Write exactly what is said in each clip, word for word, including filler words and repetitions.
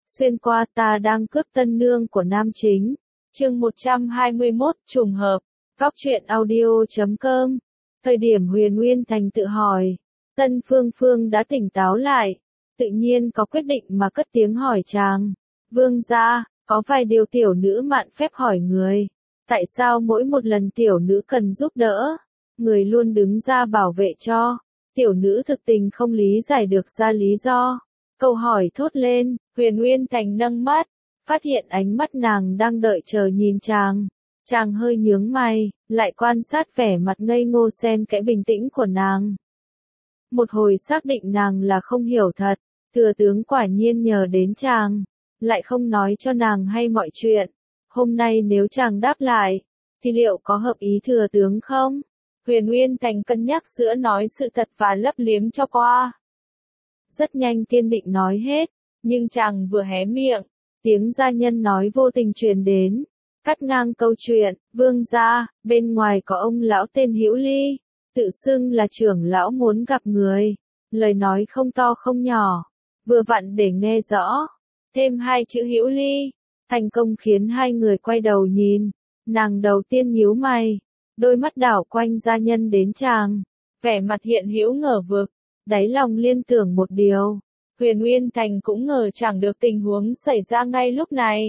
xuyên qua ta đang cướp tân nương của nam chính. Chương một trăm hai mươi mốt, trùng hợp. Góc truyện audio chấm com. Thời điểm Huyền Nguyên Thành tự hỏi, Tân Phương Phương đã tỉnh táo lại, tự nhiên có quyết định mà cất tiếng hỏi chàng. Vương gia, có vài điều tiểu nữ mạn phép hỏi người. Tại sao mỗi một lần tiểu nữ cần giúp đỡ, người luôn đứng ra bảo vệ cho? Tiểu nữ thực tình không lý giải được ra lý do. Câu hỏi thốt lên, Huyền Nguyên Thành nâng mắt, phát hiện ánh mắt nàng đang đợi chờ nhìn chàng. Chàng hơi nhướng mày, lại quan sát vẻ mặt ngây ngô xen kẽ bình tĩnh của nàng. Một hồi xác định nàng là không hiểu thật, thừa tướng quả nhiên nhờ đến chàng, lại không nói cho nàng hay mọi chuyện. Hôm nay nếu chàng đáp lại, thì liệu có hợp ý thừa tướng không? Huyền Nguyên Thành cân nhắc giữa nói sự thật và lấp liếm cho qua. Rất nhanh kiên định nói hết, nhưng chàng vừa hé miệng, tiếng gia nhân nói vô tình truyền đến, cắt ngang câu chuyện. Vương gia, bên ngoài có ông lão tên Hữu Ly, tự xưng là trưởng lão muốn gặp người. Lời nói không to không nhỏ, vừa vặn để nghe rõ. Thêm hai chữ Hữu Ly, thành công khiến hai người quay đầu nhìn. Nàng đầu tiên nhíu mày, đôi mắt đảo quanh gia nhân đến chàng, vẻ mặt hiện hữu ngờ vực, đáy lòng liên tưởng một điều. Huyền Nguyên Thành cũng ngờ chẳng được tình huống xảy ra ngay lúc này.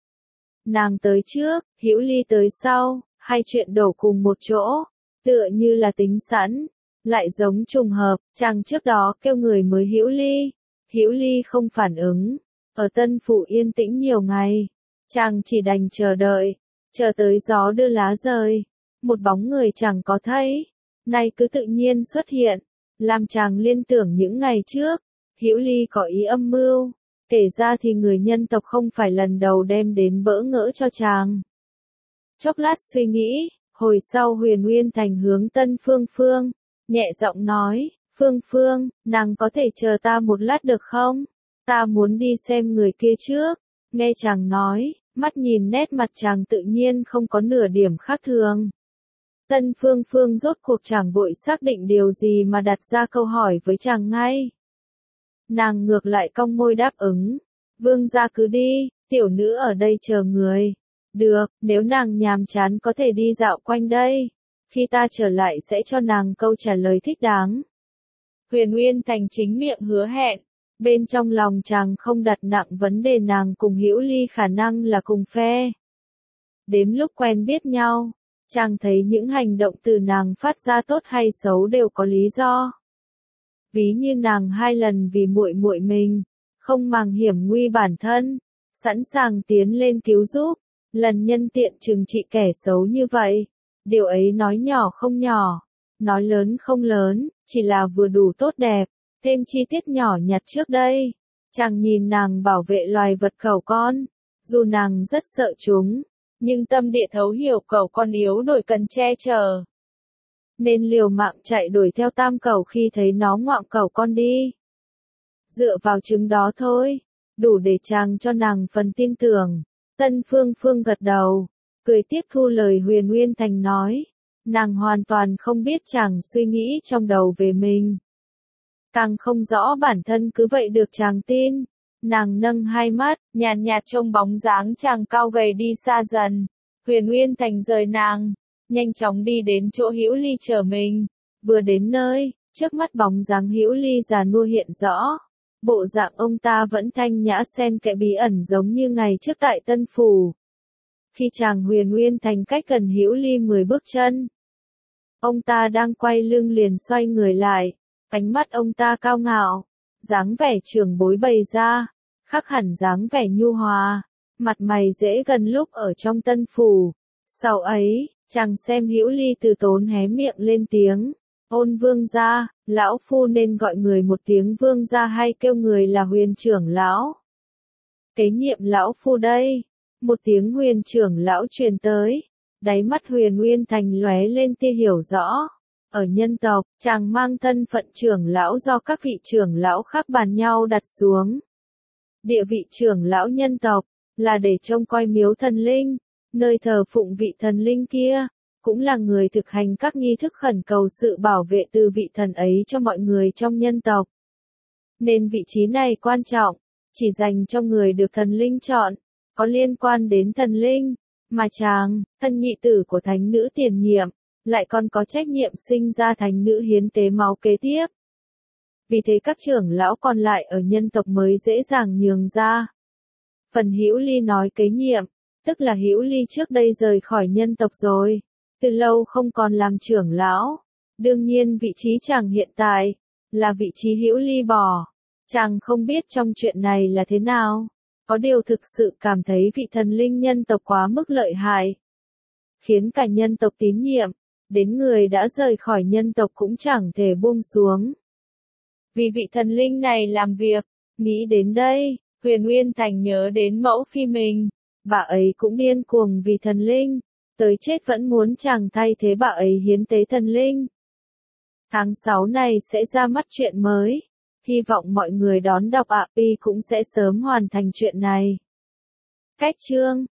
Nàng tới trước, Hữu Ly tới sau, hai chuyện đổ cùng một chỗ, tựa như là tính sẵn, lại giống trùng hợp. Chàng trước đó kêu người mới Hữu Ly, Hữu Ly không phản ứng. Ở Tân Phủ yên tĩnh nhiều ngày, chàng chỉ đành chờ đợi, chờ tới gió đưa lá rơi, một bóng người chẳng có thấy, nay cứ tự nhiên xuất hiện, làm chàng liên tưởng những ngày trước, Hữu Ly có ý âm mưu. Kể ra thì người nhân tộc không phải lần đầu đem đến bỡ ngỡ cho chàng. Chốc lát suy nghĩ, hồi sau Huyền Nguyên Thành hướng Tân Phương Phương, nhẹ giọng nói, Phương Phương, nàng có thể chờ ta một lát được không? Ta muốn đi xem người kia trước. Nghe chàng nói, mắt nhìn nét mặt chàng tự nhiên không có nửa điểm khác thường. Tân Phương Phương rốt cuộc chàng vội xác định điều gì mà đặt ra câu hỏi với chàng ngay. Nàng ngược lại cong môi đáp ứng. Vương gia cứ đi, tiểu nữ ở đây chờ người. Được, nếu nàng nhàm chán có thể đi dạo quanh đây. Khi ta trở lại sẽ cho nàng câu trả lời thích đáng. Huyền Nguyên Thành chính miệng hứa hẹn. Bên trong lòng chàng không đặt nặng vấn đề nàng cùng Hữu Ly khả năng là cùng phe. Đến lúc quen biết nhau, chàng thấy những hành động từ nàng phát ra tốt hay xấu đều có lý do. Ví như nàng hai lần vì muội muội mình, không màng hiểm nguy bản thân, sẵn sàng tiến lên cứu giúp, lần nhân tiện trừng trị kẻ xấu như vậy. Điều ấy nói nhỏ không nhỏ, nói lớn không lớn, chỉ là vừa đủ tốt đẹp. Thêm chi tiết nhỏ nhặt trước đây, chàng nhìn nàng bảo vệ loài vật cẩu con, dù nàng rất sợ chúng, nhưng tâm địa thấu hiểu cẩu con yếu đuổi cần che chở, nên liều mạng chạy đuổi theo tam cẩu khi thấy nó ngoạm cẩu con đi. Dựa vào chứng đó thôi, đủ để chàng cho nàng phần tin tưởng. Tân Phương Phương gật đầu, cười tiếp thu lời Huyền Nguyên Thành nói, nàng hoàn toàn không biết chàng suy nghĩ trong đầu về mình. Càng không rõ bản thân cứ vậy được chàng tin. Nàng nâng hai mắt, nhàn nhạt trông bóng dáng chàng cao gầy đi xa dần. Huyền Nguyên Thành rời nàng, nhanh chóng đi đến chỗ Hữu Ly chờ mình. Vừa đến nơi, trước mắt bóng dáng Hữu Ly già nua hiện rõ. Bộ dạng ông ta vẫn thanh nhã xen kẽ bí ẩn giống như ngày trước tại Tân Phủ. Khi chàng Huyền Nguyên Thành cách gần Hữu Ly mười bước chân, ông ta đang quay lưng liền xoay người lại. Ánh mắt ông ta cao ngạo, dáng vẻ trưởng bối bày ra, khác hẳn dáng vẻ nhu hòa, mặt mày dễ gần lúc ở trong Tân Phủ. Sau ấy, chàng xem Hữu Ly từ tốn hé miệng lên tiếng, ôn vương gia, lão phu nên gọi người một tiếng vương gia hay kêu người là Huyền trưởng lão? Kế nhiệm lão phu đây. Một tiếng Huyền trưởng lão truyền tới, đáy mắt Huyền Nguyên Thành lóe lên tia hiểu rõ. Ở nhân tộc, chàng mang thân phận trưởng lão do các vị trưởng lão khác bàn nhau đặt xuống. Địa vị trưởng lão nhân tộc, là để trông coi miếu thần linh, nơi thờ phụng vị thần linh kia, cũng là người thực hành các nghi thức khẩn cầu sự bảo vệ từ vị thần ấy cho mọi người trong nhân tộc. Nên vị trí này quan trọng, chỉ dành cho người được thần linh chọn, có liên quan đến thần linh, mà chàng, thân nhị tử của thánh nữ tiền nhiệm, lại còn có trách nhiệm sinh ra thánh nữ hiến tế máu kế tiếp. Vì thế các trưởng lão còn lại ở nhân tộc mới dễ dàng nhường ra. Phần Hữu Ly nói kế nhiệm, tức là Hữu Ly trước đây rời khỏi nhân tộc rồi, từ lâu không còn làm trưởng lão. Đương nhiên vị trí chàng hiện tại, là vị trí Hữu Ly bỏ. Chàng không biết trong chuyện này là thế nào, có điều thực sự cảm thấy vị thần linh nhân tộc quá mức lợi hại, khiến cả nhân tộc tín nhiệm, đến người đã rời khỏi nhân tộc cũng chẳng thể buông xuống. Vì vị thần linh này làm việc, nghĩ đến đây, Huyền Nguyên Thành nhớ đến mẫu phi mình, bà ấy cũng điên cuồng vì thần linh, tới chết vẫn muốn chàng thay thế bà ấy hiến tế thần linh. Tháng sáu này sẽ ra mắt chuyện mới, hy vọng mọi người đón đọc ạ, Pi cũng sẽ sớm hoàn thành chuyện này. Cách chương